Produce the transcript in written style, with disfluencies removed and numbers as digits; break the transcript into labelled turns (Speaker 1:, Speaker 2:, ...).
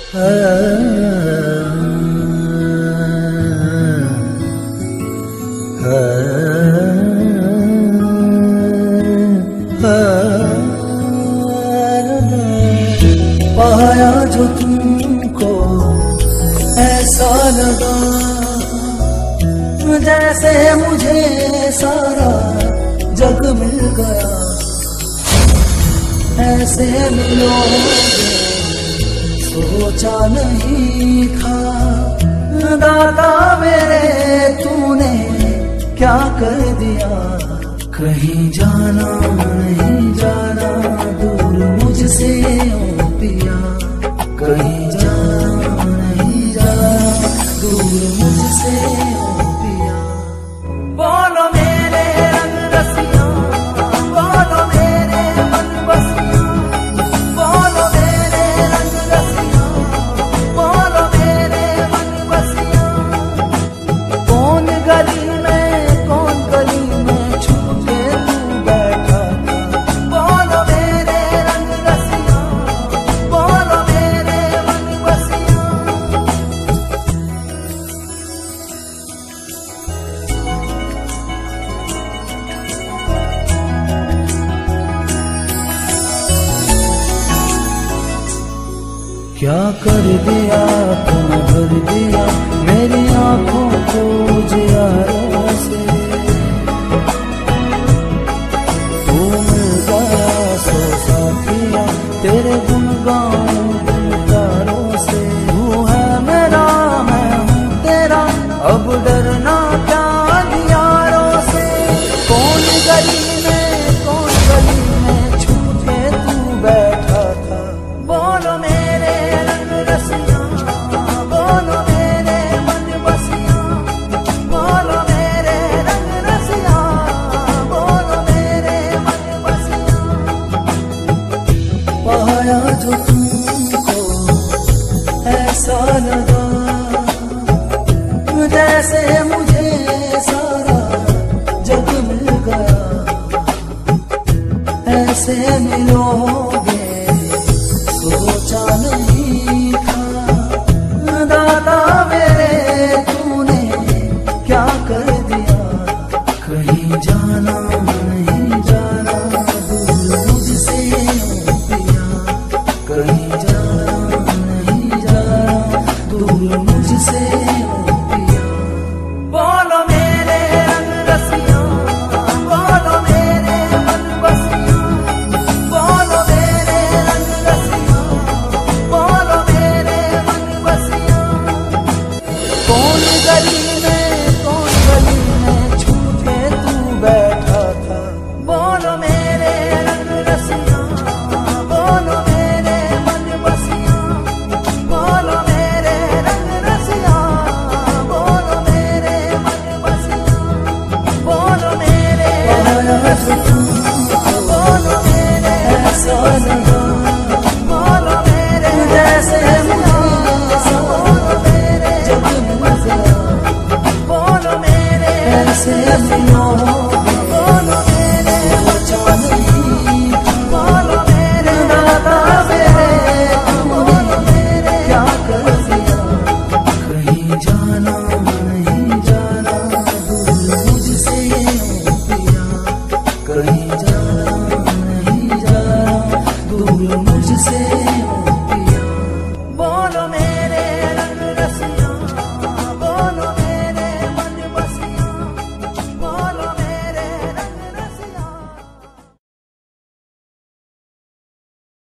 Speaker 1: पाया जो तुमको ऐसा लगा जैसे मुझे सारा जग मिल गया। ऐसे मिलोगे सोचा नहीं था, दाता मेरे तूने क्या कर दिया। कहीं जाना नहीं जाना दूर मुझसे ओ पिया, कहीं जाना नहीं जाना दूर मुझसे ओ पिया। बोलो मेरे रंग रसिया, बोलो मेरे मन बसिया, बोलो मेरे रंग रसिया, बोलो मेरे मन बसिया। कौन गली में कौन गली में छुपके तू बैठा था। बोलो मेरे रंग रसिया, बोलो मेरे मन बसिया। क्या कर दिया तुम भर दिया मेरी आंखों को उजियारों से। तू मिल गया सो साथिया तेरे गुन गाऊं गुनगारों से। तू है मेरा मैं हूँ तेरा, अब डरना क्या अंधियारों से। कौन गली में छुपके तू बैठा था। बोलो मेरे रंग रसिया, बोलो मेरे मन बसिया, बोलो मेरे रंग रसिया, बोलो मेरे मन बसिया। पाया जो तुमको ऐसा लगा जैसे मुझे सारा जग मिल गया। ऐसे मिलोगे सोचा नहीं था, दाता मेरे तूने क्या कर दिया। कहीं जाना नहीं जाना दूर मुझसे ओ पिया, कहीं जाना